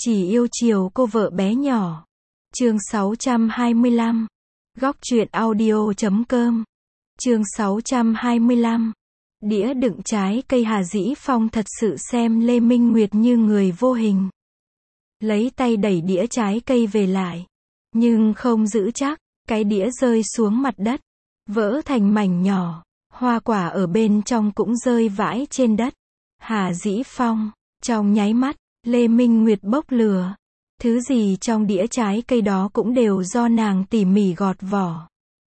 Chỉ yêu chiều cô vợ bé nhỏ. Chương 625. Góc truyện audio.com. Chương 625. Đĩa đựng trái cây. Hà Dĩ Phong thật sự xem Lê Minh Nguyệt như người vô hình. Lấy tay đẩy đĩa trái cây về lại. Nhưng không giữ chắc, cái đĩa rơi xuống mặt đất. Vỡ thành mảnh nhỏ. Hoa quả ở bên trong cũng rơi vãi trên đất. Hà Dĩ Phong, trong nháy mắt, Lê Minh Nguyệt bốc lửa. Thứ gì trong đĩa trái cây đó cũng đều do nàng tỉ mỉ gọt vỏ.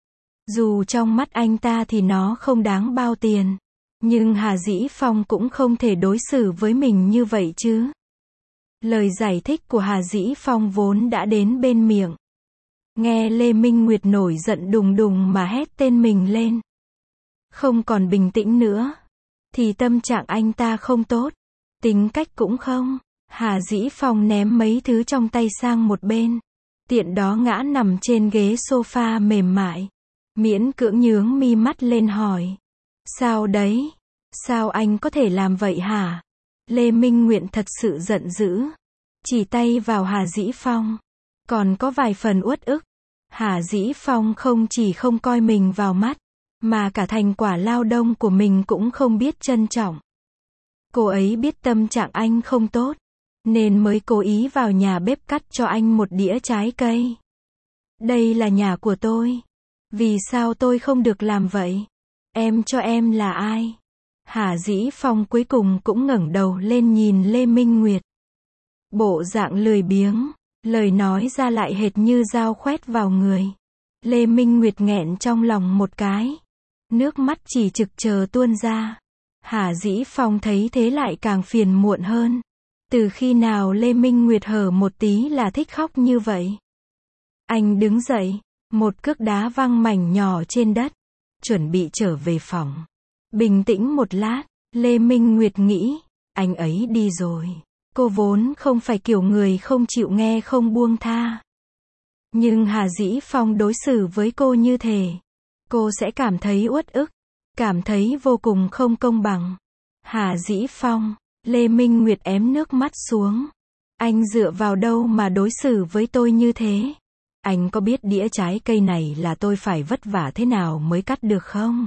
Dù trong mắt anh ta thì nó không đáng bao tiền. Nhưng Hà Dĩ Phong cũng không thể đối xử với mình như vậy chứ. Lời giải thích của Hà Dĩ Phong vốn đã đến bên miệng. Nghe Lê Minh Nguyệt nổi giận đùng đùng mà hét tên mình lên. Không còn bình tĩnh nữa. Thì tâm trạng anh ta không tốt. Tính cách cũng không. Hà Dĩ Phong ném mấy thứ trong tay sang một bên. Tiện đó ngã nằm trên ghế sofa mềm mại. Miễn cưỡng nhướng mi mắt lên hỏi. Sao đấy? Sao anh có thể làm vậy hả? Lê Minh Nguyệt thật sự giận dữ. Chỉ tay vào Hà Dĩ Phong. Còn có vài phần uất ức. Hà Dĩ Phong không chỉ không coi mình vào mắt. Mà cả thành quả lao động của mình cũng không biết trân trọng. Cô ấy biết tâm trạng anh không tốt. Nên mới cố ý vào nhà bếp cắt cho anh một đĩa trái cây. Đây là nhà của tôi. Vì sao tôi không được làm vậy? Em cho em là ai? Hà Dĩ Phong cuối cùng cũng ngẩng đầu lên nhìn Lê Minh Nguyệt. Bộ dạng lười biếng, lời nói ra lại hệt như dao khoét vào người. Lê Minh Nguyệt nghẹn trong lòng một cái. Nước mắt chỉ trực chờ tuôn ra. Hà Dĩ Phong thấy thế lại càng phiền muộn hơn. Từ khi nào Lê Minh Nguyệt hở một tí là thích khóc như vậy? Anh đứng dậy, một cước đá văng mảnh nhỏ trên đất, chuẩn bị trở về phòng. Bình tĩnh một lát, Lê Minh Nguyệt nghĩ, anh ấy đi rồi. Cô vốn không phải kiểu người không chịu nghe không buông tha. Nhưng Hà Dĩ Phong đối xử với cô như thế. Cô sẽ cảm thấy uất ức, cảm thấy vô cùng không công bằng. Hà Dĩ Phong, Lê Minh Nguyệt ém nước mắt xuống. Anh dựa vào đâu mà đối xử với tôi như thế? Anh có biết đĩa trái cây này là tôi phải vất vả thế nào mới cắt được không?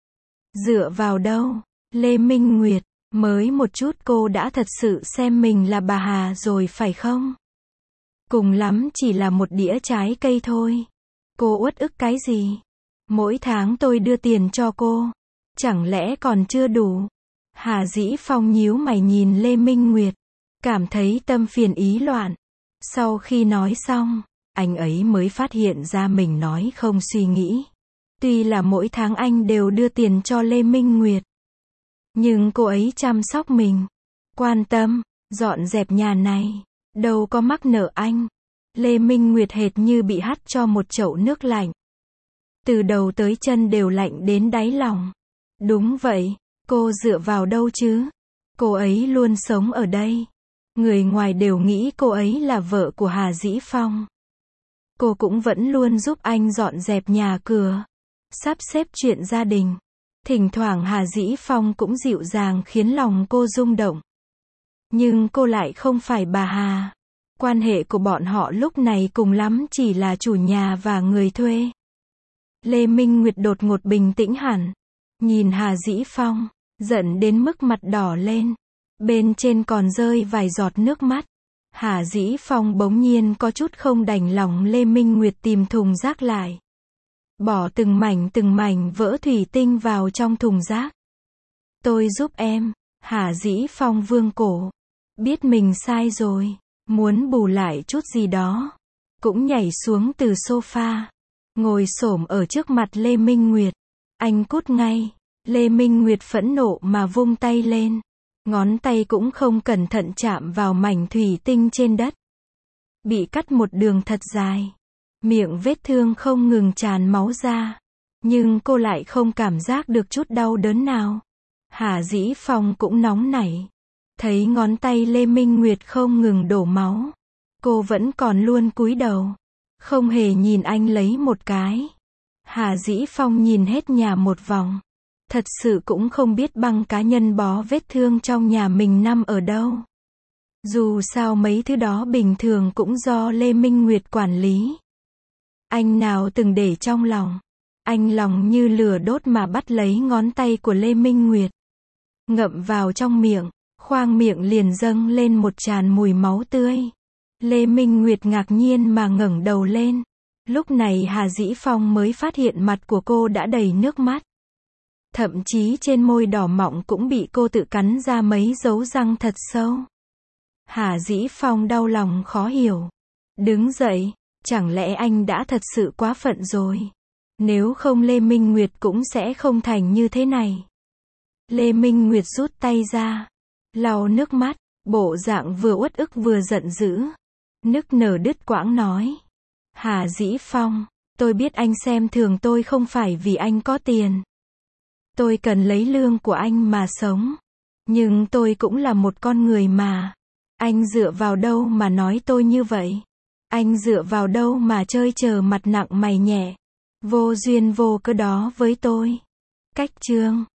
Dựa vào đâu? Lê Minh Nguyệt, mới một chút cô đã thật sự xem mình là bà Hà rồi phải không? Cùng lắm chỉ là một đĩa trái cây thôi. Cô uất ức cái gì? Mỗi tháng tôi đưa tiền cho cô. Chẳng lẽ còn chưa đủ? Hà Dĩ Phong nhíu mày nhìn Lê Minh Nguyệt. Cảm thấy tâm phiền ý loạn. Sau khi nói xong, anh ấy mới phát hiện ra mình nói không suy nghĩ. Tuy là mỗi tháng anh đều đưa tiền cho Lê Minh Nguyệt. Nhưng cô ấy chăm sóc mình. Quan tâm, dọn dẹp nhà này. Đâu có mắc nợ anh. Lê Minh Nguyệt hệt như bị hắt cho một chậu nước lạnh. Từ đầu tới chân đều lạnh đến đáy lòng. Đúng vậy, cô dựa vào đâu chứ? Cô ấy luôn sống ở đây. Người ngoài đều nghĩ cô ấy là vợ của Hà Dĩ Phong. Cô cũng vẫn luôn giúp anh dọn dẹp nhà cửa, sắp xếp chuyện gia đình. Thỉnh thoảng Hà Dĩ Phong cũng dịu dàng khiến lòng cô rung động. Nhưng cô lại không phải bà Hà. Quan hệ của bọn họ lúc này cùng lắm chỉ là chủ nhà và người thuê. Lê Minh Nguyệt đột ngột bình tĩnh hẳn. Nhìn Hà Dĩ Phong, giận đến mức mặt đỏ lên. Bên trên còn rơi vài giọt nước mắt. Hà Dĩ Phong bỗng nhiên có chút không đành lòng Lê Minh Nguyệt tìm thùng rác lại. Bỏ từng mảnh vỡ thủy tinh vào trong thùng rác. Tôi giúp em. Hà Dĩ Phong vương cổ. Biết mình sai rồi. Muốn bù lại chút gì đó. Cũng nhảy xuống từ sofa. Ngồi xổm ở trước mặt Lê Minh Nguyệt. Anh cút ngay. Lê Minh Nguyệt phẫn nộ mà vung tay lên. Ngón tay cũng không cẩn thận chạm vào mảnh thủy tinh trên đất. Bị cắt một đường thật dài. Miệng vết thương không ngừng tràn máu ra. Nhưng cô lại không cảm giác được chút đau đớn nào. Hà Dĩ Phong cũng nóng nảy. Thấy ngón tay Lê Minh Nguyệt không ngừng đổ máu. Cô vẫn còn luôn cúi đầu. Không hề nhìn anh lấy một cái. Hà Dĩ Phong nhìn hết nhà một vòng. Thật sự cũng không biết băng cá nhân bó vết thương trong nhà mình nằm ở đâu. Dù sao mấy thứ đó bình thường cũng do Lê Minh Nguyệt quản lý. Anh nào từng để trong lòng. Anh lòng như lửa đốt mà bắt lấy ngón tay của Lê Minh Nguyệt. Ngậm vào trong miệng, khoang miệng liền dâng lên một tràn mùi máu tươi. Lê Minh Nguyệt ngạc nhiên mà ngẩng đầu lên. Lúc này Hà Dĩ Phong mới phát hiện mặt của cô đã đầy nước mắt. Thậm chí trên môi đỏ mọng cũng bị cô tự cắn ra mấy dấu răng thật sâu. Hà Dĩ Phong đau lòng khó hiểu. Đứng dậy, chẳng lẽ anh đã thật sự quá phận rồi? Nếu không Lê Minh Nguyệt cũng sẽ không thành như thế này. Lê Minh Nguyệt rút tay ra, lau nước mắt, bộ dạng vừa uất ức vừa giận dữ. Nức nở đứt quãng nói. Hà Dĩ Phong, tôi biết anh xem thường tôi không phải vì anh có tiền. Tôi cần lấy lương của anh mà sống. Nhưng tôi cũng là một con người mà. Anh dựa vào đâu mà nói tôi như vậy? Anh dựa vào đâu mà chơi chờ mặt nặng mày nhẹ? Vô duyên vô cớ đó với tôi. Cách chương